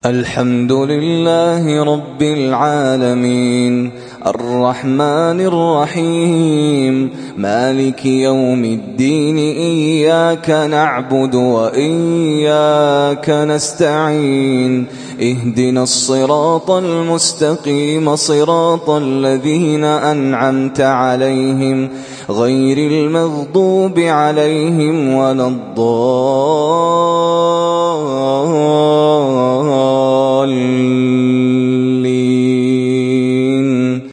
الحمد لله رب العالمين الرحمن الرحيم مالك يوم الدين إياك نعبد وإياك نستعين اهدنا الصراط المستقيم صراط الذين أنعمت عليهم غير المغضوب عليهم ولا الضالين